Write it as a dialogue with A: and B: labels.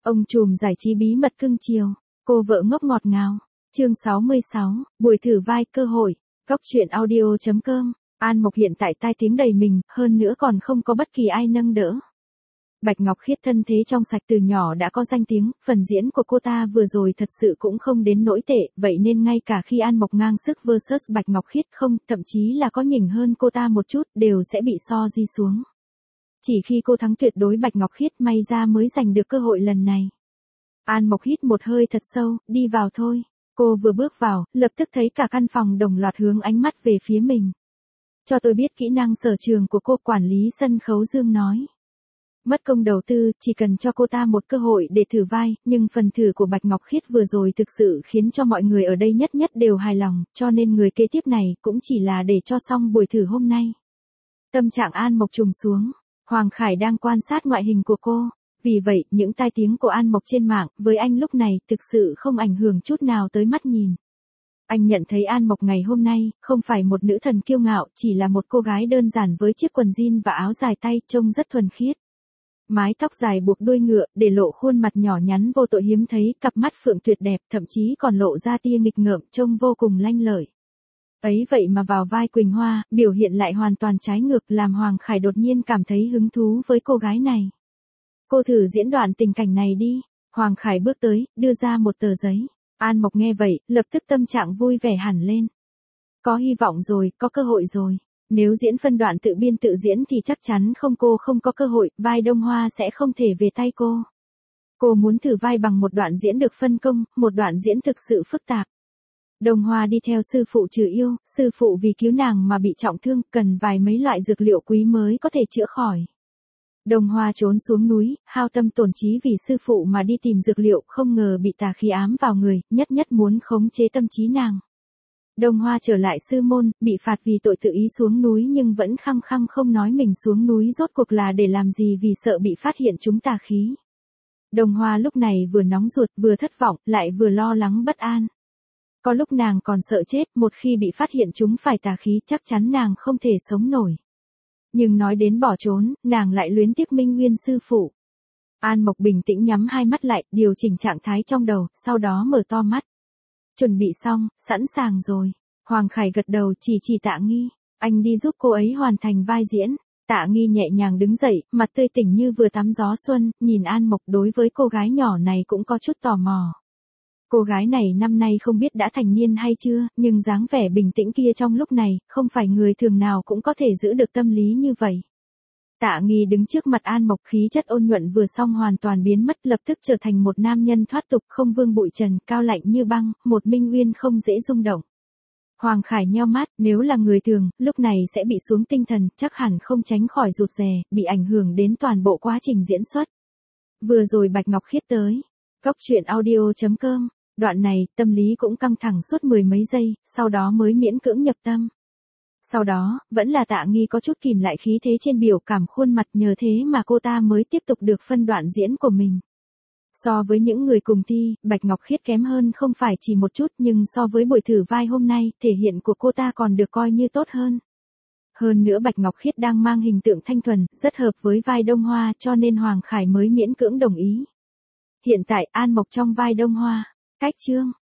A: Ông trùm giải trí bí mật cưng chiều, cô vợ ngốc ngọt ngào. Chương 66, buổi thử vai cơ hội. Góc truyện audio.com. An Mộc hiện tại tai tiếng đầy mình, hơn nữa còn không có bất kỳ ai nâng đỡ. Bạch Ngọc Khiết thân thế trong sạch từ nhỏ đã có danh tiếng, phần diễn của cô ta vừa rồi thật sự cũng không đến nỗi tệ, vậy nên ngay cả khi An Mộc ngang sức versus Bạch Ngọc Khiết không, thậm chí là có nhỉnh hơn cô ta một chút, đều sẽ bị so di xuống. Chỉ khi cô thắng tuyệt đối Bạch Ngọc Khiết may ra mới giành được cơ hội lần này. An Mộc hít một hơi thật sâu, đi vào thôi. Cô vừa bước vào, lập tức thấy cả căn phòng đồng loạt hướng ánh mắt về phía mình. Cho tôi biết kỹ năng sở trường của cô, quản lý sân khấu Dương nói. Mất công đầu tư, chỉ cần cho cô ta một cơ hội để thử vai, nhưng phần thử của Bạch Ngọc Khiết vừa rồi thực sự khiến cho mọi người ở đây nhất đều hài lòng, cho nên người kế tiếp này cũng chỉ là để cho xong buổi thử hôm nay. Tâm trạng An Mộc trùng xuống, Hoàng Khải đang quan sát ngoại hình của cô, vì vậy những tai tiếng của An Mộc trên mạng với anh lúc này thực sự không ảnh hưởng chút nào tới mắt nhìn. Anh nhận thấy An Mộc ngày hôm nay không phải một nữ thần kiêu ngạo, chỉ là một cô gái đơn giản với chiếc quần jean và áo dài tay trông rất thuần khiết. Mái tóc dài buộc đuôi ngựa, để lộ khuôn mặt nhỏ nhắn vô tội hiếm thấy, cặp mắt phượng tuyệt đẹp, thậm chí còn lộ ra tia nghịch ngợm, trông vô cùng lanh lợi. Ấy vậy mà vào vai Quỳnh Hoa, biểu hiện lại hoàn toàn trái ngược, làm Hoàng Khải đột nhiên cảm thấy hứng thú với cô gái này. Cô thử diễn đoạn tình cảnh này đi. Hoàng Khải bước tới, đưa ra một tờ giấy. An Mộc nghe vậy, lập tức tâm trạng vui vẻ hẳn lên. Có hy vọng rồi, có cơ hội rồi. Nếu diễn phân đoạn tự biên tự diễn thì chắc chắn cô không có cơ hội, vai Đông Hoa sẽ không thể về tay cô. Cô muốn thử vai bằng một đoạn diễn được phân công, một đoạn diễn thực sự phức tạp. Đông Hoa đi theo sư phụ trừ yêu, sư phụ vì cứu nàng mà bị trọng thương, cần mấy loại dược liệu quý mới có thể chữa khỏi. Đông Hoa trốn xuống núi, hao tâm tổn trí vì sư phụ mà đi tìm dược liệu, không ngờ bị tà khí ám vào người, nhất muốn khống chế tâm trí nàng. Đông Hoa trở lại sư môn, bị phạt vì tội tự ý xuống núi nhưng vẫn khăng khăng không nói mình xuống núi rốt cuộc là để làm gì vì sợ bị phát hiện chúng tà khí. Đông Hoa lúc này vừa nóng ruột, vừa thất vọng, lại vừa lo lắng bất an. Có lúc nàng còn sợ chết, một khi bị phát hiện chúng phải tà khí chắc chắn nàng không thể sống nổi. Nhưng nói đến bỏ trốn, nàng lại luyến tiếc Minh Nguyên sư phụ. An Mộc bình tĩnh nhắm hai mắt lại, điều chỉnh trạng thái trong đầu, sau đó mở to mắt. Chuẩn bị xong, sẵn sàng rồi. Hoàng Khải gật đầu, chỉ Tạ Nghi. Anh đi giúp cô ấy hoàn thành vai diễn. Tạ Nghi nhẹ nhàng đứng dậy, mặt tươi tỉnh như vừa tắm gió xuân, nhìn An Mộc, đối với cô gái nhỏ này cũng có chút tò mò. Cô gái này năm nay không biết đã thành niên hay chưa, nhưng dáng vẻ bình tĩnh kia trong lúc này, không phải người thường nào cũng có thể giữ được tâm lý như vậy. Tạ Nghi đứng trước mặt An Mộc, khí chất ôn nhuận vừa xong hoàn toàn biến mất, lập tức trở thành một nam nhân thoát tục, không vương bụi trần, cao lạnh như băng, một minh uyên không dễ rung động. Hoàng Khải nheo mắt, nếu là người thường, lúc này sẽ bị xuống tinh thần, chắc hẳn không tránh khỏi rụt rè, bị ảnh hưởng đến toàn bộ quá trình diễn xuất. Vừa rồi Bạch Ngọc Khiết tới. Góc truyện audio.com. Đoạn này, tâm lý cũng căng thẳng suốt mười mấy giây, sau đó mới miễn cưỡng nhập tâm. Sau đó, vẫn là Tạ Nghi có chút kìm lại khí thế trên biểu cảm khuôn mặt, nhờ thế mà cô ta mới tiếp tục được phân đoạn diễn của mình. So với những người cùng thi, Bạch Ngọc Khiết kém hơn không phải chỉ một chút, nhưng so với buổi thử vai hôm nay, thể hiện của cô ta còn được coi như tốt hơn. Hơn nữa Bạch Ngọc Khiết đang mang hình tượng thanh thuần, rất hợp với vai Đông Hoa, cho nên Hoàng Khải mới miễn cưỡng đồng ý. Hiện tại An Mộc trong vai Đông Hoa. Cách chương.